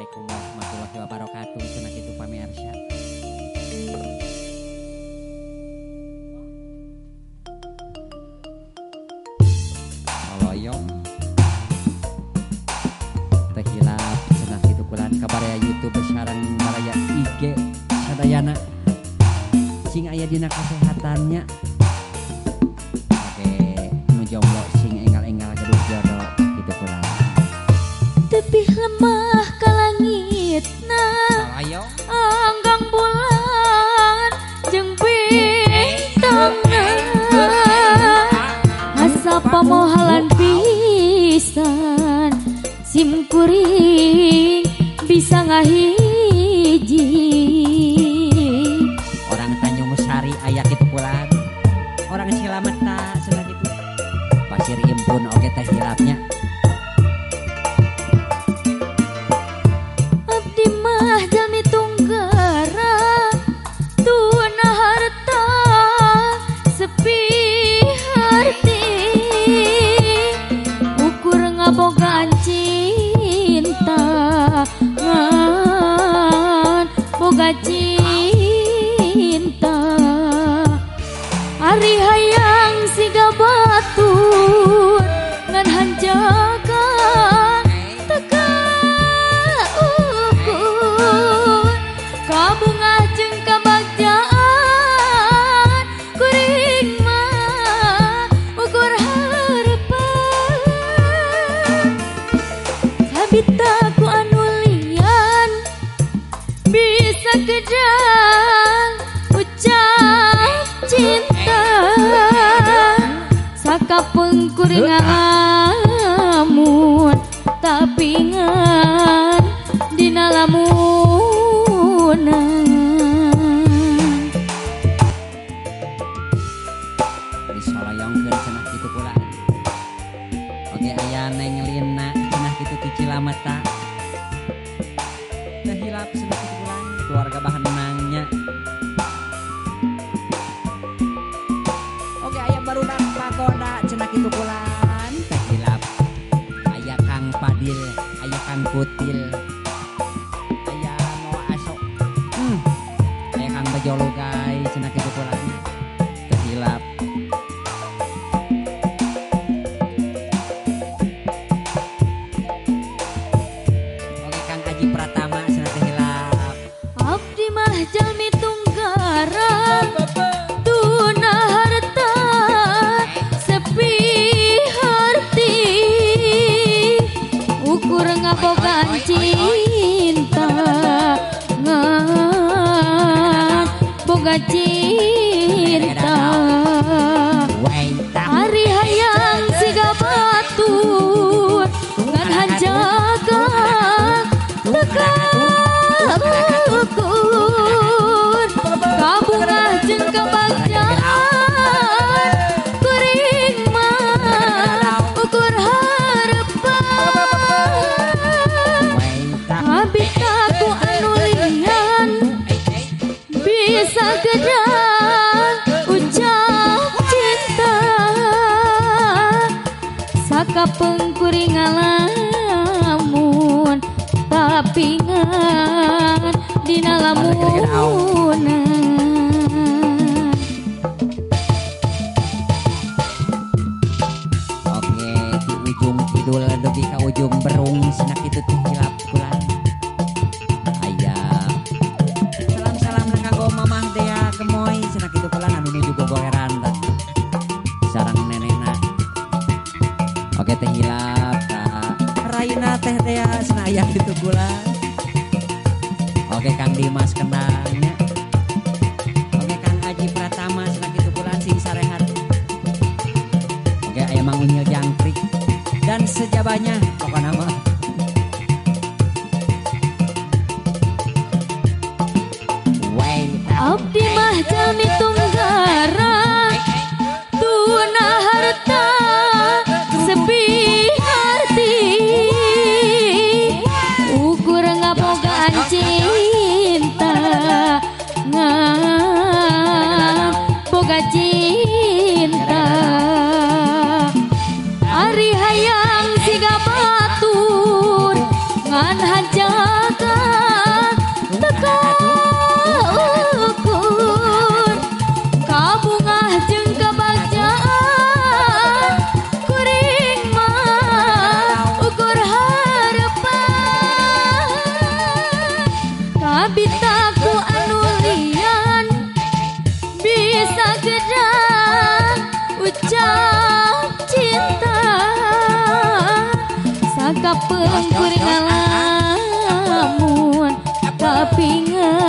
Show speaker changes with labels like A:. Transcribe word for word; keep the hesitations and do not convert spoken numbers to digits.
A: Assalamualaikum warahmatullahi wabarakatuh. Cenah kitu pamirsa. Haloyong. Teh hilap cenah kitu kulan kabaraya YouTube sareng baraya I G sadayana. Sing aya dina kasehatannya. Oke, nu jomblo sing enggal-enggal gaduh jodoh kitu kulan.
B: Tepih lemah ka langitna anggang bulan jeung bintangna asa pamohalan pisan sim kuring bisa ngahiji
A: orang Tanjung Sari aya kitu pulan orang Cilamet ta cenah kitu pasir impun oge teh hilapnya.
B: Jalmi tunggara tuna harta sepi harti ukur ngabogaan cinta ngan boga cinta ari hayang siga batur ngan hanjaga kabungah jeung kabagjaan kuring mah ukur harapan sabita ku anu lian bisa kedang ucap cinta sakapeung kuring ngalamun tapi ngan dina lamun
A: disoloyongkeun cenah kitu pula. Oge aya Neng Lina cenah kitu ti Cilamet ta. Teh hilap cenah kitu pula keluarga bahan nangnya. Oge aya barudak pagoda cenah kitu pula. Teh hilap aya Kang Padil, aya Kang Kutil. Jolo guys, cenah kitu pula. Teh hilap. Oke Kang Aji Pratama cenah teh hilap.
B: Abdi mah jalmi tunggara tuna harta sepi harti ukur ngabogaan cinta boga cinta hari hayang siga batur ngan hanjaga teka ukur kabungah jeung kabagjaan kuring mah ukur harapan habita ku anu lian bisa gedang ucap cinta sakapeung kuring ngalamun tapi ngan dina lamunan
A: oke di ujung kidul dugi ka ujung berung cenah kitu teh hilap kulan. Mamah Dea Gemoy cenah kitu pulan anu nuju gogoeran sareng nenena. Oke teh hilap ka Raina teh Dea cenah aya kitu pulan. Oke Kang Dimas Kendangnya. Oke Kang Aji Pratama cenah kitu pulan sing sarehat. Oke aya Mang Unyil Jangkrik dan sejabanya pokona mah.
B: Abdi mah jalmi tunggara tuna harta sepi harti ukur ngabogaan cinta ngan boga cinta ari hayang siga batur ngan hajaga pengkur ngalamun tapi nge